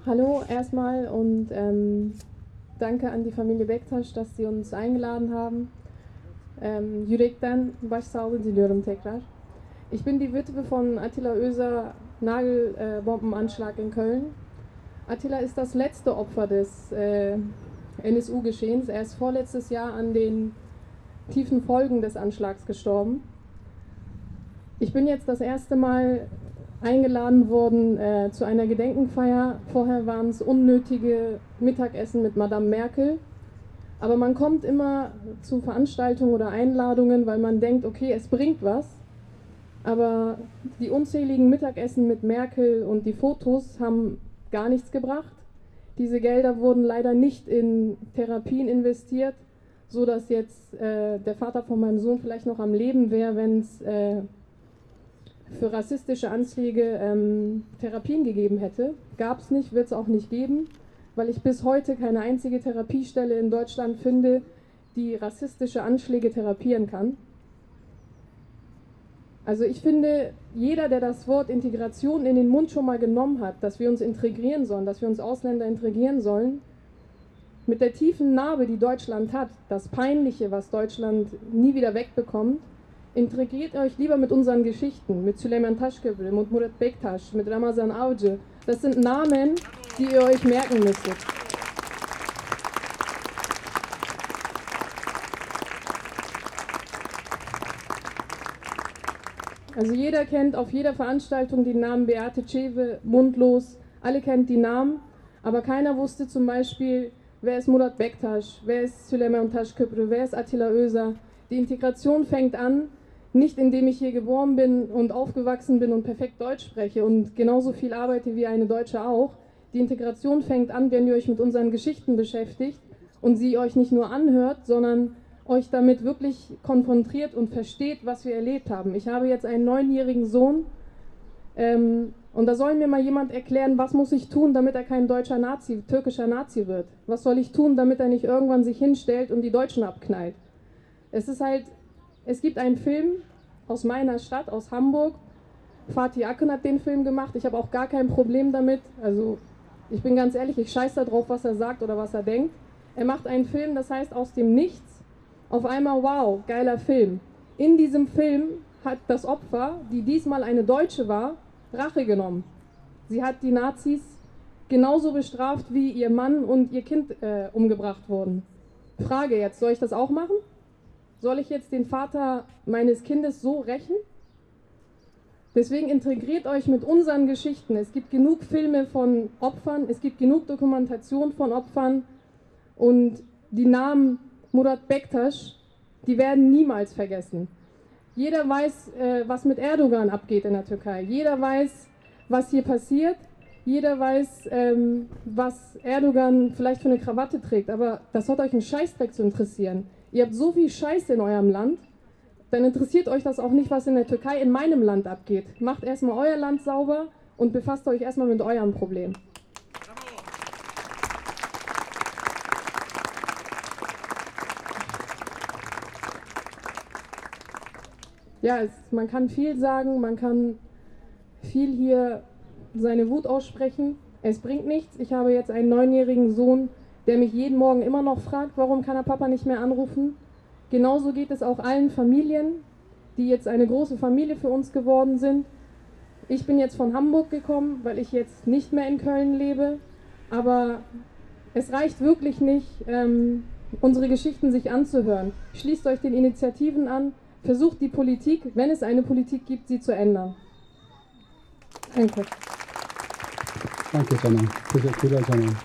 Hallo erstmal und danke an die Familie Bektaş, dass sie uns eingeladen haben. Yürekten başsağlığı diliyorum tekrar. Ich bin die Witwe von Attila Özer Nagelbombenanschlag in Köln. Attila ist das letzte Opfer des NSU-Geschehens. Er ist vorletztes Jahr an den tiefen Folgen des Anschlags gestorben. Ich bin jetzt das erste Mal eingeladen worden zu einer Gedenkenfeier. Vorher waren es unnötige Mittagessen mit Madame Merkel. Aber man kommt immer zu Veranstaltungen oder Einladungen, weil man denkt, okay, es bringt was. Aber die unzähligen Mittagessen mit Merkel und die Fotos haben gar nichts gebracht. Diese Gelder wurden leider nicht in Therapien investiert, sodass jetzt der Vater von meinem Sohn vielleicht noch am Leben wäre, wenn es für rassistische Anschläge Therapien gegeben hätte. Gab es nicht, wird es auch nicht geben, weil ich bis heute keine einzige Therapiestelle in Deutschland finde, die rassistische Anschläge therapieren kann. Also ich finde, jeder, der das Wort Integration in den Mund schon mal genommen hat, dass wir uns integrieren sollen, dass wir uns Ausländer integrieren sollen, mit der tiefen Narbe, die Deutschland hat, das Peinliche, was Deutschland nie wieder wegbekommt, integriert euch lieber mit unseren Geschichten, mit Süleyman Taşköprü, mit Murat Bektaş, mit Ramazan Avcı. Das sind Namen, die ihr euch merken müsstet. Also jeder kennt auf jeder Veranstaltung den Namen Beate Cewe, Mundlos, alle kennt die Namen, aber keiner wusste zum Beispiel, wer ist Murat Bektaş, wer ist Süleyman Taşköprü, wer ist Attila Özer. Die Integration fängt an, nicht indem ich hier geboren bin und aufgewachsen bin und perfekt Deutsch spreche und genauso viel arbeite wie eine Deutsche auch. Die Integration fängt an, wenn ihr euch mit unseren Geschichten beschäftigt und sie euch nicht nur anhört, sondern euch damit wirklich konfrontiert und versteht, was wir erlebt haben. Ich habe jetzt einen 9-jährigen Sohn und da soll mir mal jemand erklären, was muss ich tun, damit er kein deutscher Nazi, türkischer Nazi wird? Was soll ich tun, damit er nicht irgendwann sich hinstellt und die Deutschen abknallt? Es gibt einen Film aus meiner Stadt, aus Hamburg. Fatih Akın hat den Film gemacht. Ich habe auch gar kein Problem damit. Also ich bin ganz ehrlich, ich scheiße da drauf, was er sagt oder was er denkt. Er macht einen Film, das heißt aus dem Nichts. Auf einmal, wow, geiler Film. In diesem Film hat das Opfer, die diesmal eine Deutsche war, Rache genommen. Sie hat die Nazis genauso bestraft, wie ihr Mann und ihr Kind umgebracht wurden. Frage jetzt, soll ich das auch machen? Soll ich jetzt den Vater meines Kindes so rächen? Deswegen integriert euch mit unseren Geschichten. Es gibt genug Filme von Opfern, es gibt genug Dokumentation von Opfern und die Namen Murat Bektaş, die werden niemals vergessen. Jeder weiß, was mit Erdogan abgeht in der Türkei. Jeder weiß, was hier passiert. Jeder weiß, was Erdogan vielleicht für eine Krawatte trägt. Aber das hat euch einen Scheißdreck zu interessieren. Ihr habt so viel Scheiße in eurem Land, dann interessiert euch das auch nicht, was in der Türkei in meinem Land abgeht. Macht erstmal euer Land sauber und befasst euch erstmal mit eurem Problem. Ja, man kann viel sagen, man kann viel hier seine Wut aussprechen. Es bringt nichts. Ich habe jetzt einen 9-jährigen Sohn, der mich jeden Morgen immer noch fragt, warum kann er Papa nicht mehr anrufen. Genauso geht es auch allen Familien, die jetzt eine große Familie für uns geworden sind. Ich bin jetzt von Hamburg gekommen, weil ich jetzt nicht mehr in Köln lebe. Aber es reicht wirklich nicht, unsere Geschichten sich anzuhören. Schließt euch den Initiativen an, versucht die Politik, wenn es eine Politik gibt, sie zu ändern. Danke. Danke, Canan. Teşekkürler Canan.